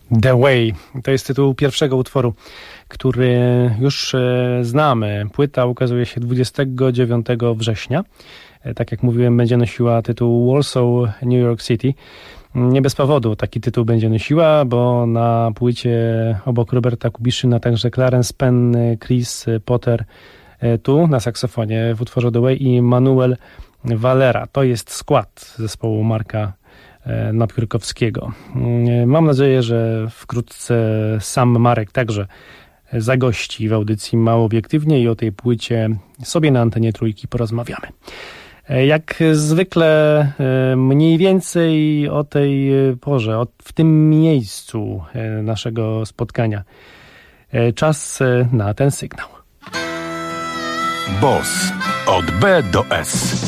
The Way. To jest tytuł pierwszego utworu, który już znamy. Płyta ukazuje się 29 września. Tak jak mówiłem, będzie nosiła tytuł Warsaw, New York City. Nie bez powodu taki tytuł będzie nosiła, bo na płycie obok Roberta Kubiszyna także Clarence Penn, Chris Potter tu na saksofonie w utworze The Way i Manuel Valera. To jest skład zespołu Marka Napiórkowskiego. Mam nadzieję, że wkrótce sam Marek także zagości w audycji Mało Obiektywnie i o tej płycie sobie na antenie Trójki porozmawiamy. Jak zwykle mniej więcej o tej porze, w tym miejscu naszego spotkania. Czas na ten sygnał. Boss od B do S.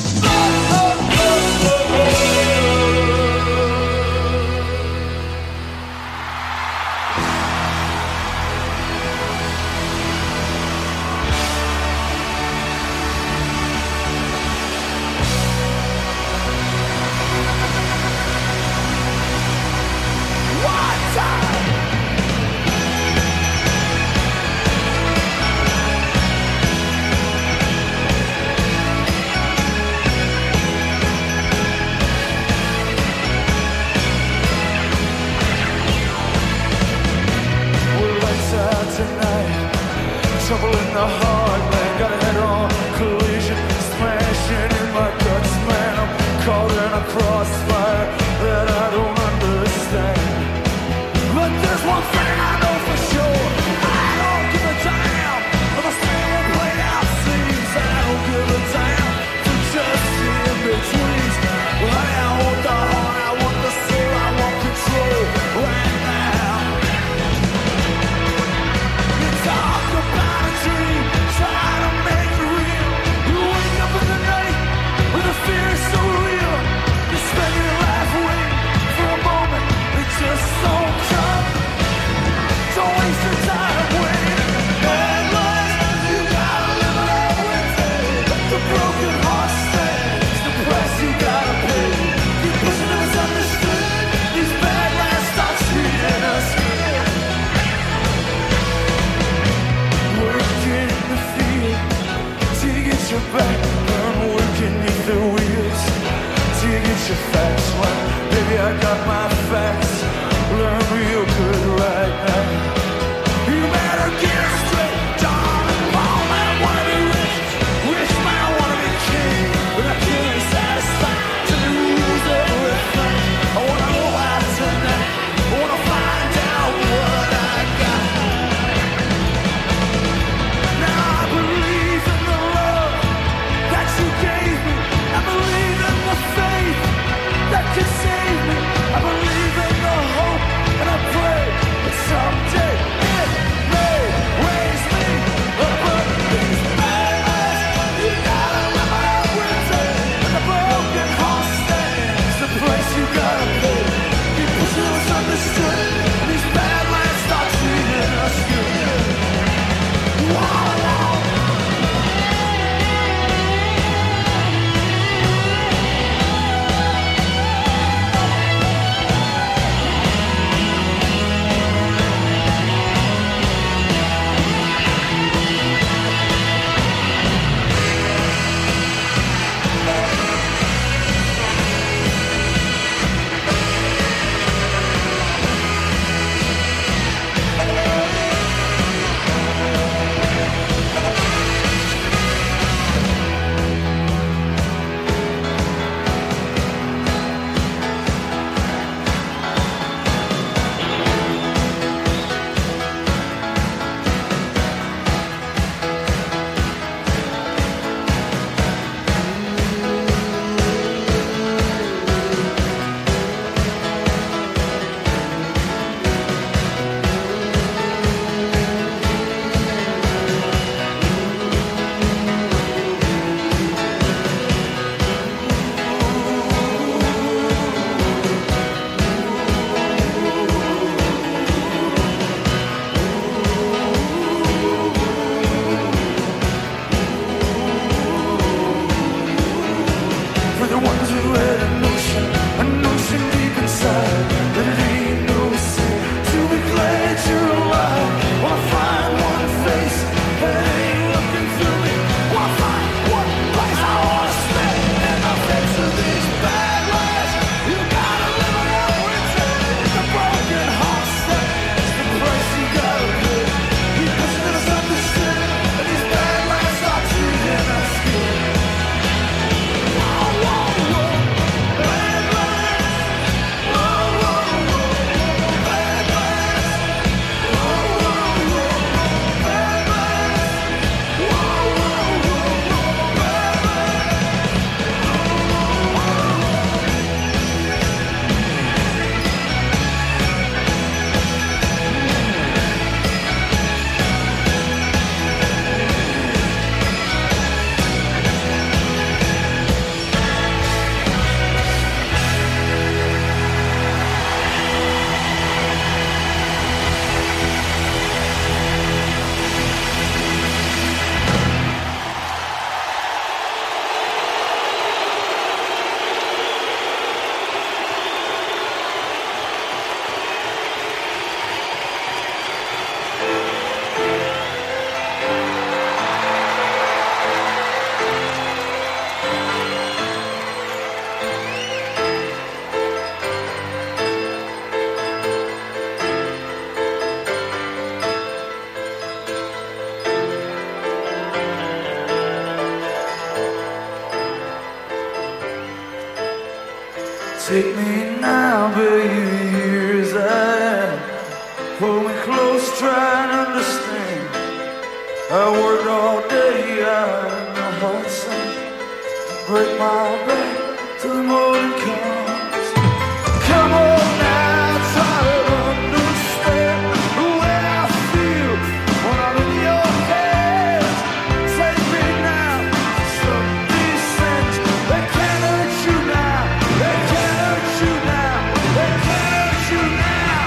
now, baby, years I pull me close, try and understand. I worked all day out in the hot sun, break my back till the morning comes. Come on now, try to understand the way I feel when I'm in your hands. Take me now, stop these things. They can't hurt you now, they can't hurt you now, they can't hurt you now.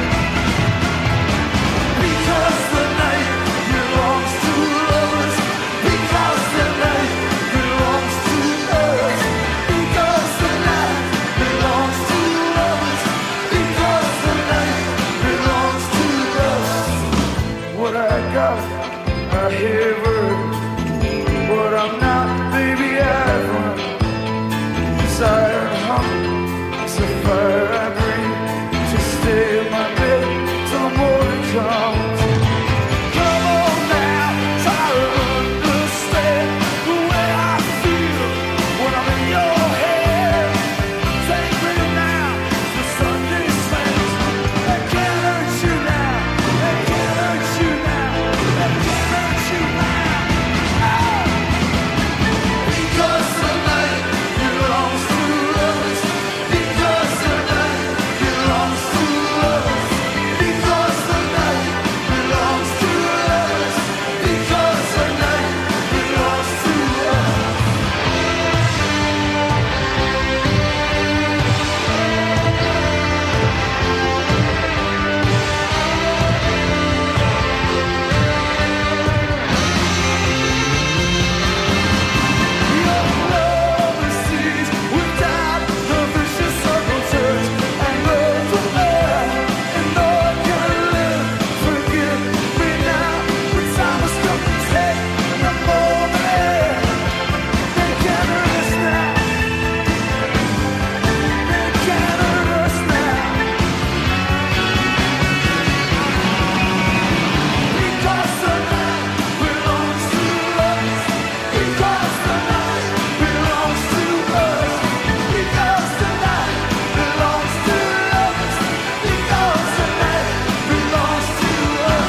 Because the night belongs to lovers, because the night belongs to us, because the night belongs to lovers, because the night belongs to us. What I got, I have earned. What I'm not, baby, I've run. Desire and hunger, it's a fire I breathe. Just stay in my bed till the morning comes. Come on now, try to understand the way I feel when I'm in your head. Take me now to Sunday saints. They can't hurt you now, they can't hurt you now, they can't hurt you now. Because the night belongs to us, because the night belongs to us, because the night belongs to us, because the night belongs to us. Your love is seized without the vicious circle turns, and love will bear, and no one can live. Forgive me now, when time has come to take the moment. They can't hurt us now, they can't hurt us now. Because the night belongs to us, because the night belongs to us, because the night belongs to us, because the night belongs to us.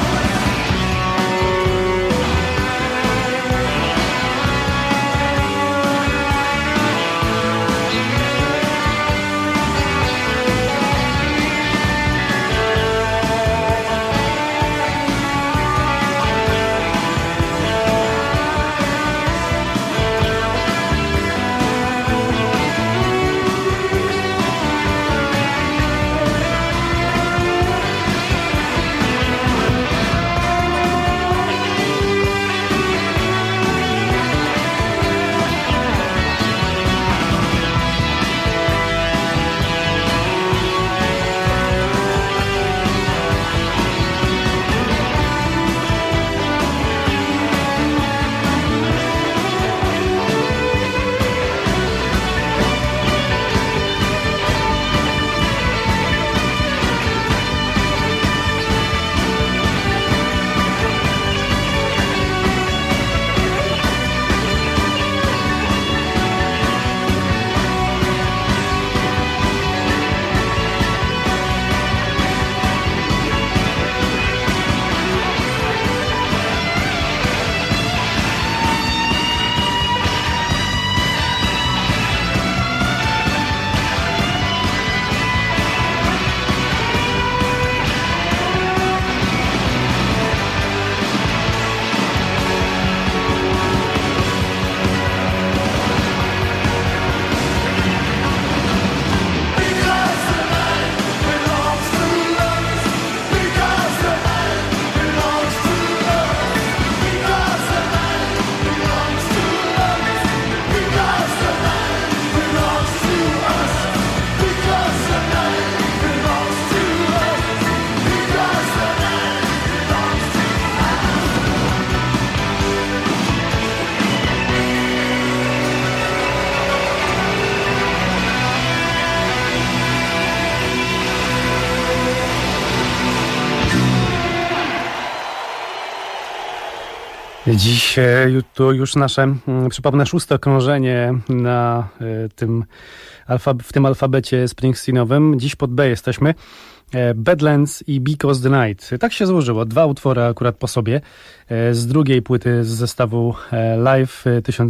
Dziś to już nasze, przypomnę, 6. krążenie na tym w tym alfabecie springsteenowym. Dziś pod B jesteśmy. Badlands i Because the Night. Tak się złożyło. 2 utwory akurat po sobie. Z drugiej płyty z zestawu Live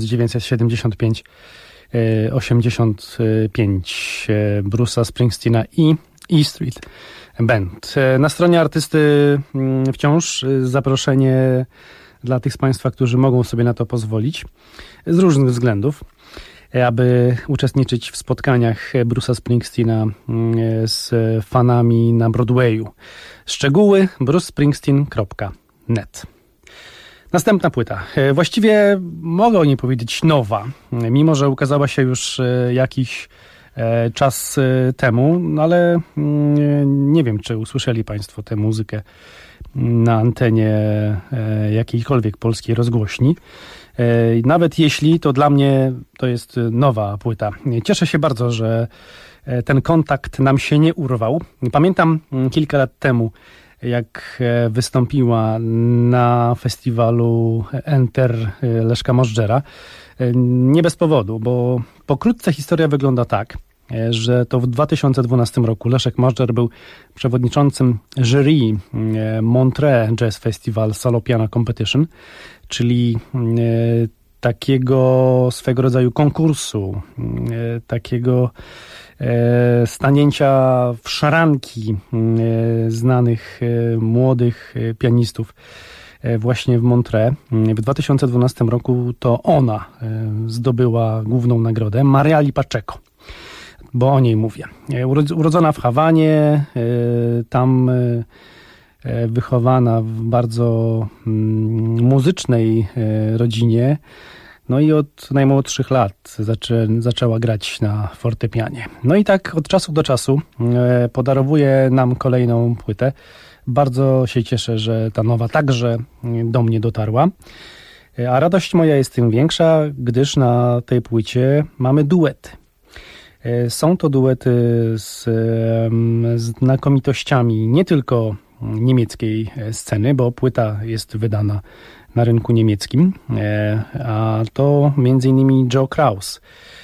1975 Bruce'a Springsteena i E Street Band. Na stronie artysty wciąż zaproszenie dla tych z Państwa, którzy mogą sobie na to pozwolić z różnych względów, aby uczestniczyć w spotkaniach Bruce'a Springsteena z fanami na Broadwayu. Szczegóły brucespringsteen.net. Następna płyta. Właściwie mogę o niej powiedzieć nowa, mimo że ukazała się już jakiś czas temu, no ale nie wiem, czy usłyszeli Państwo tę muzykę na antenie jakiejkolwiek polskiej rozgłośni. Nawet jeśli, to dla mnie to jest nowa płyta. Cieszę się bardzo, że ten kontakt nam się nie urwał. Pamiętam kilka lat temu, jak wystąpiła na festiwalu Enter Leszka Możdżera. Nie bez powodu, bo pokrótce historia wygląda tak, że to w 2012 roku Leszek Możdżer był przewodniczącym jury Montreux Jazz Festival Solo Piano Competition, czyli takiego swego rodzaju konkursu, takiego stanięcia w szranki znanych młodych pianistów właśnie w Montreux. W 2012 roku to ona zdobyła główną nagrodę, Mariali Pacheco, bo o niej mówię. Urodzona w Hawanie, tam wychowana w bardzo muzycznej rodzinie, no i od najmłodszych lat zaczęła grać na fortepianie. No i tak od czasu do czasu podarowuje nam kolejną płytę. Bardzo się cieszę, że ta nowa także do mnie dotarła. A radość moja jest tym większa, gdyż na tej płycie mamy duety. Są to duety z znakomitościami nie tylko niemieckiej sceny, bo płyta jest wydana na rynku niemieckim, a to m.in. Joe Kraus.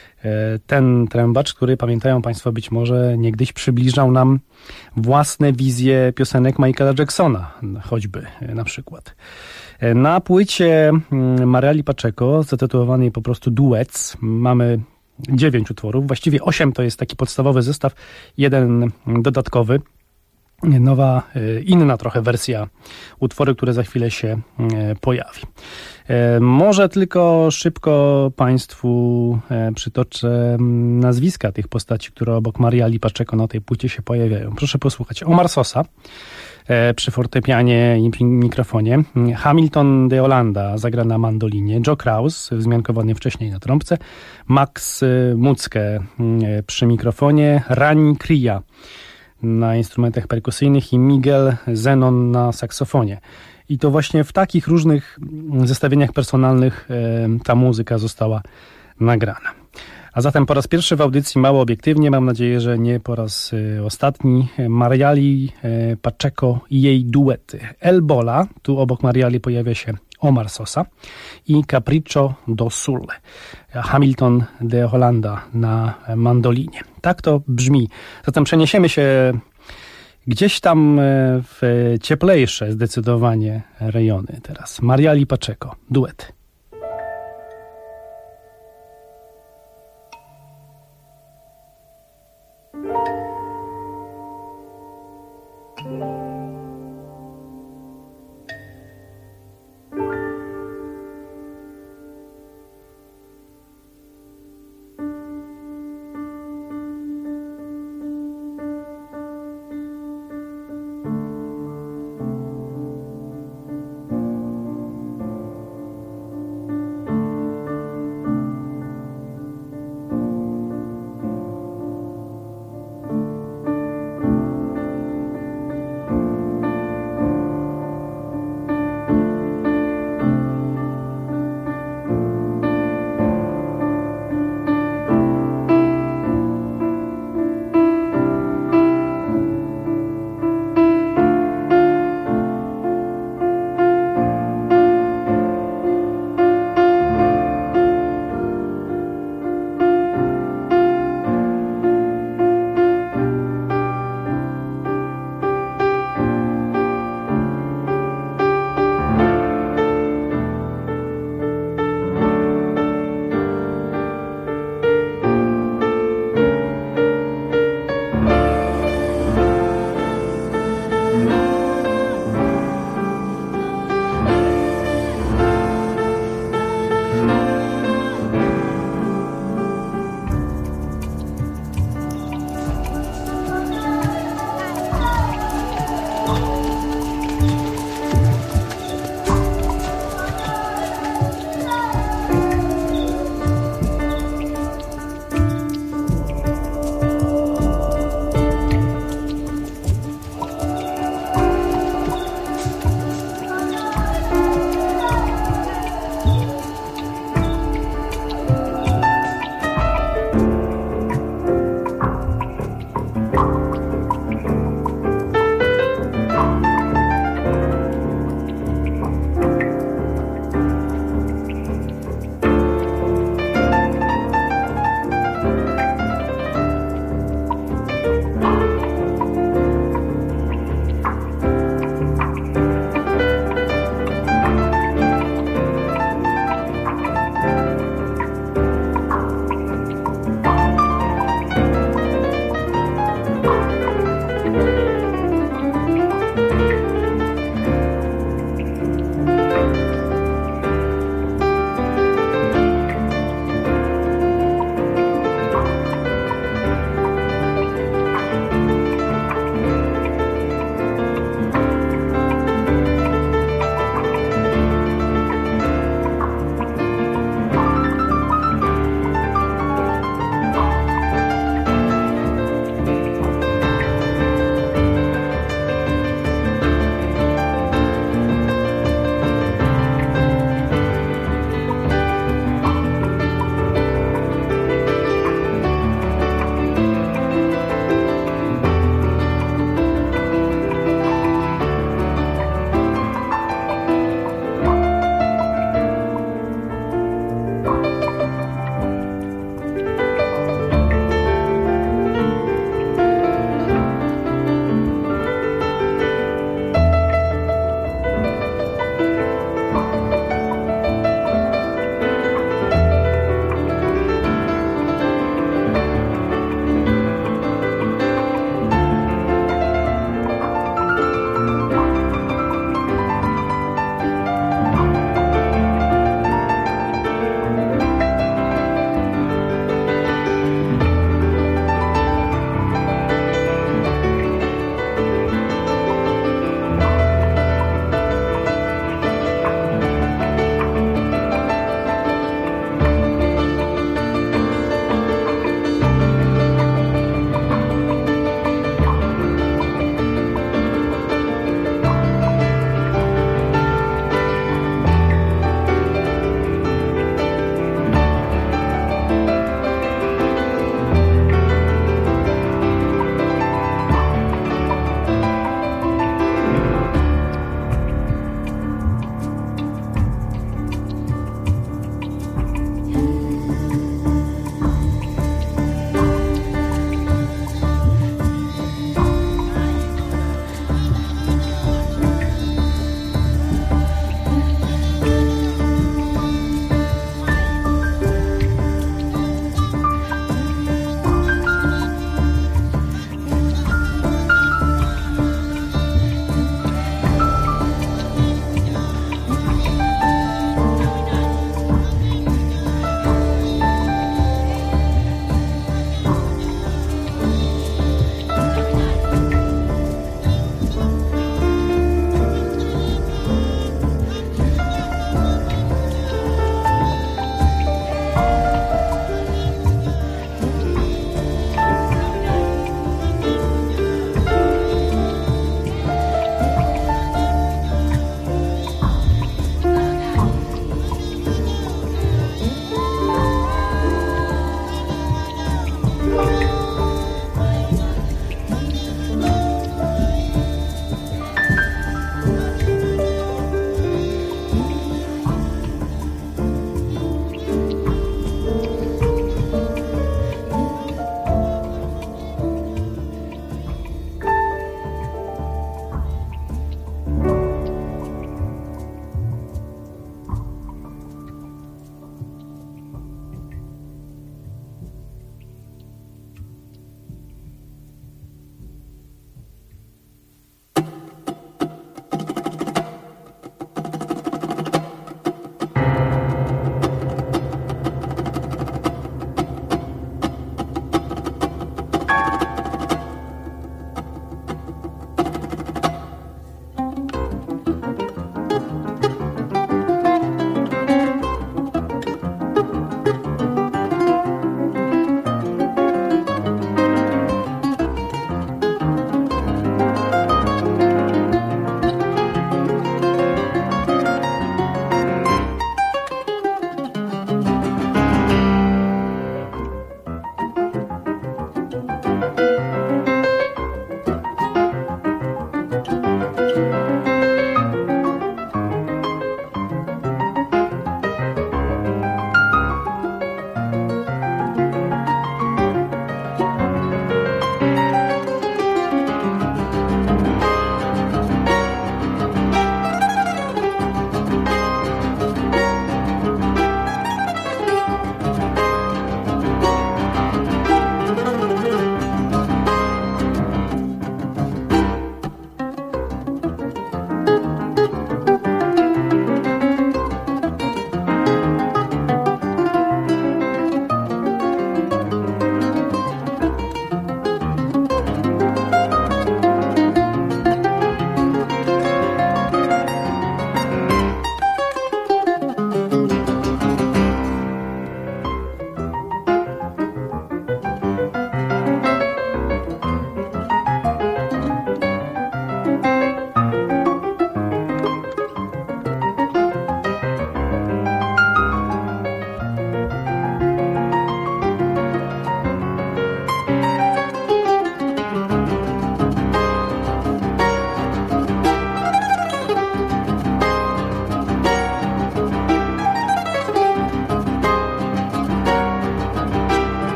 Ten trębacz, który, pamiętają Państwo być może, niegdyś przybliżał nam własne wizje piosenek Michaela Jacksona, choćby na przykład. Na płycie Mariali Pacheco, zatytułowanej po prostu Duets, mamy 9 utworów, właściwie 8 to jest taki podstawowy zestaw, 1 dodatkowy. Nowa, inna trochę wersja utworu, które za chwilę się pojawi. Może tylko szybko Państwu przytoczę nazwiska tych postaci, które obok Mariali Pacheco na tej płycie się pojawiają. Proszę posłuchać. Omar Sosa przy fortepianie i mikrofonie, Hamilton de Holanda zagra na mandolinie, Joe Kraus wzmiankowany wcześniej na trąbce, Max Mucke przy mikrofonie, Rani Kria na instrumentach perkusyjnych i Miguel Zenon na saksofonie. I to właśnie w takich różnych zestawieniach personalnych ta muzyka została nagrana. A zatem po raz pierwszy w audycji Mało Obiektywnie, mam nadzieję, że nie po raz ostatni, Mariali Pacheco i jej duety. El Bola, tu obok Mariali pojawia się Omar Sosa, i Capriccio do Sul, Hamilton de Holanda na mandolinie. Tak to brzmi. Zatem przeniesiemy się gdzieś tam w cieplejsze zdecydowanie rejony teraz. Mariali Pacheco, duet.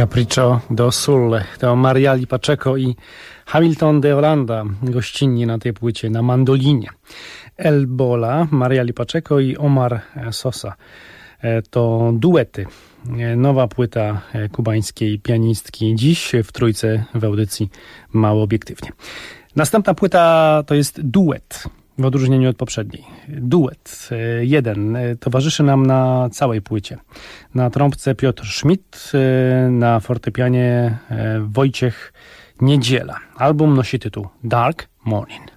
Capriccio do Sul. To Mariali Pacheco i Hamilton de Holanda gościnni na tej płycie na mandolinie. El Bola, Mariali Pacheco i Omar Sosa. To duety. Nowa płyta kubańskiej pianistki dziś w trójce w audycji Mało Obiektywnie. Następna płyta to jest duet. W odróżnieniu od poprzedniej. Duet jeden towarzyszy nam na całej płycie. Na trąbce Piotr Schmidt, na fortepianie Wojciech Niedziela. Album nosi tytuł Dark Morning.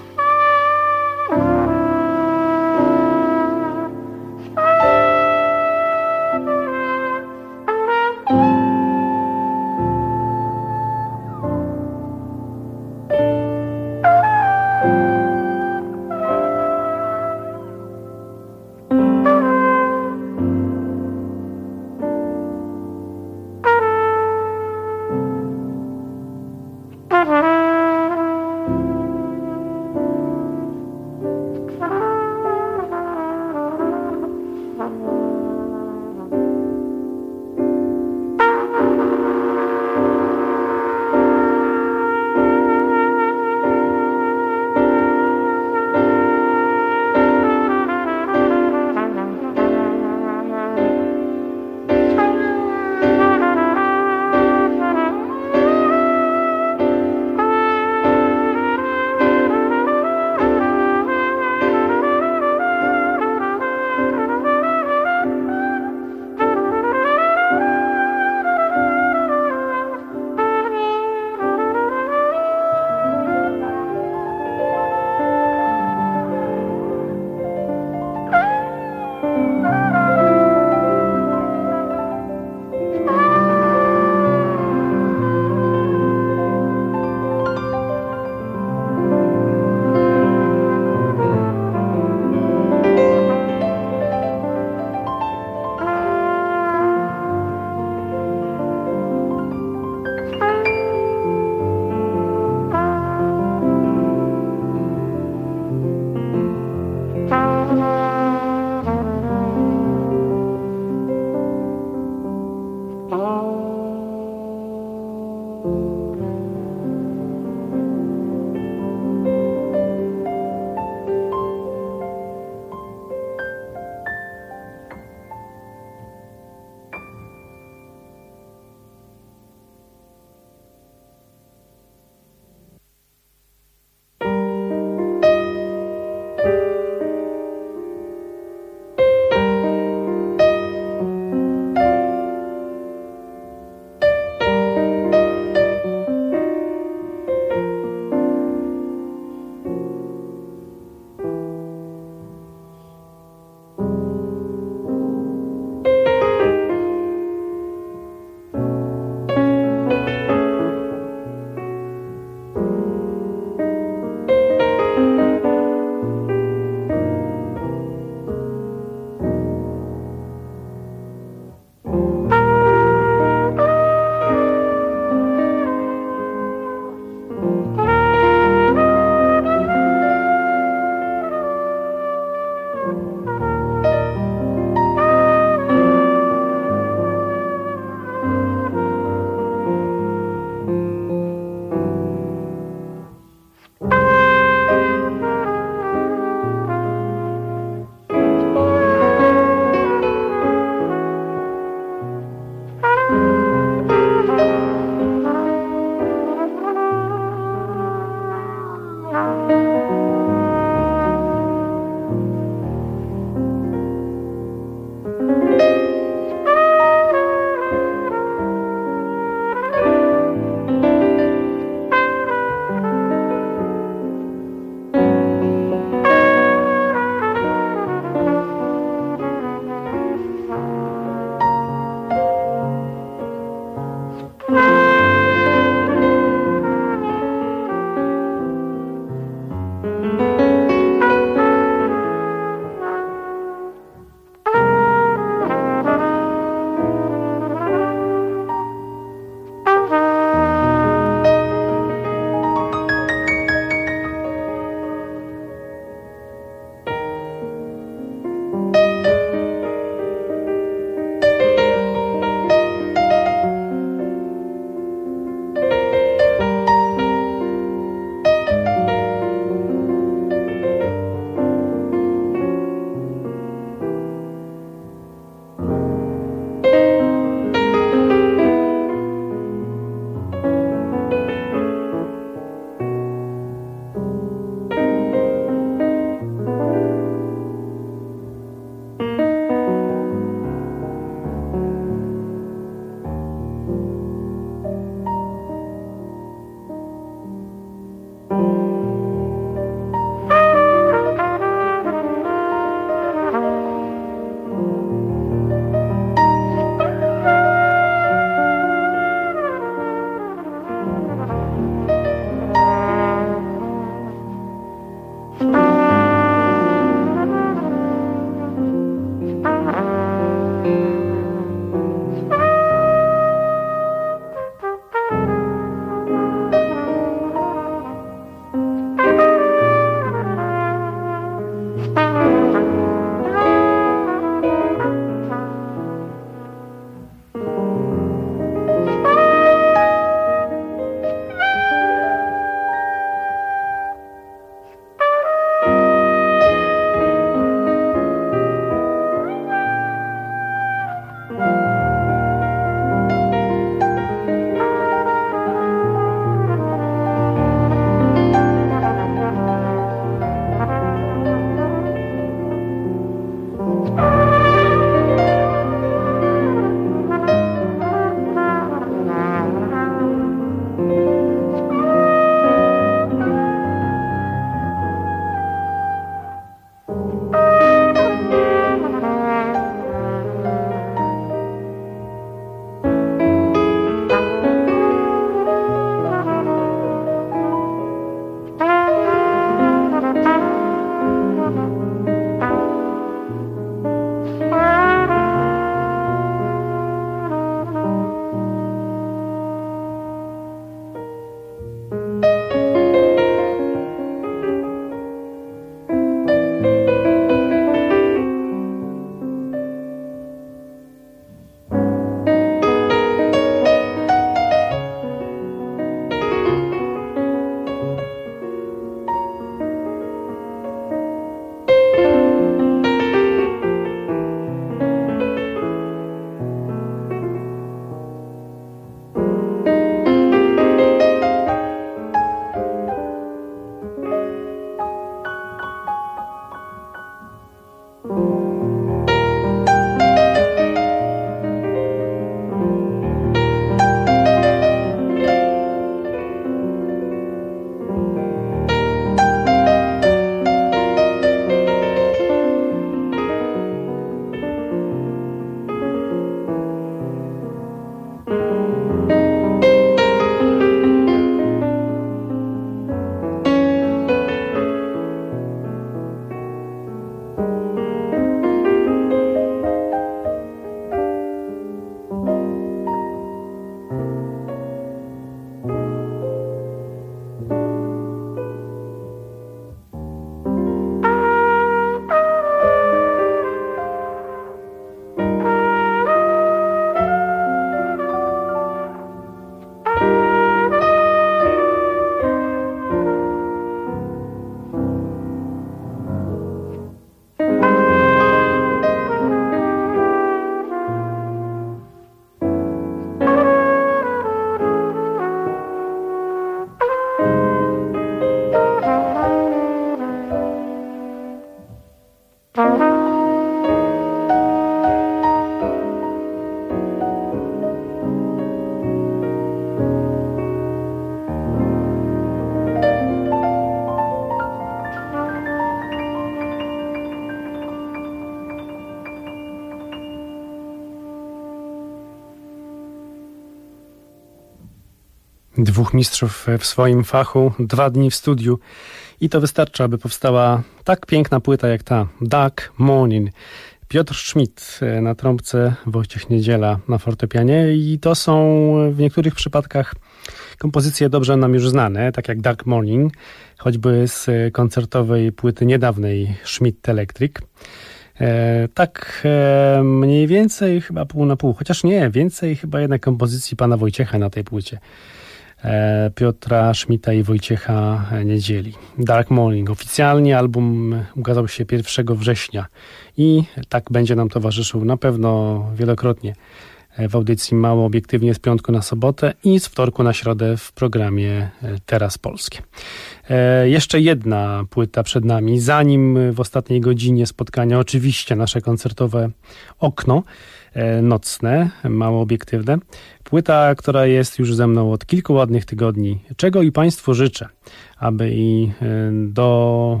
Dwóch mistrzów w swoim fachu, 2 dni w studiu i to wystarczy, aby powstała tak piękna płyta jak ta Dark Morning. Piotr Schmidt na trąbce, Wojciech Niedziela na fortepianie i to są w niektórych przypadkach kompozycje dobrze nam już znane, tak jak Dark Morning, choćby z koncertowej płyty niedawnej Schmidt Electric. Tak mniej więcej chyba pół na pół, chociaż nie, więcej chyba jednak kompozycji pana Wojciecha na tej płycie. Piotra Schmidta i Wojciecha Niedzieli. Dark Morning. Oficjalnie album ukazał się 1 września i tak będzie nam towarzyszył na pewno wielokrotnie w audycji Mało Obiektywnie z piątku na sobotę i z wtorku na środę w programie Teraz Polskie. Jeszcze jedna płyta przed nami, zanim w ostatniej godzinie spotkania oczywiście nasze koncertowe okno nocne, Mało Obiektywne. Płyta, która jest już ze mną od kilku ładnych tygodni, czego i państwu życzę, aby i do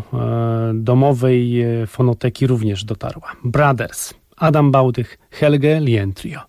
domowej fonoteki również dotarła. Brothers, Adam Bałdych, Helge Lien Trio.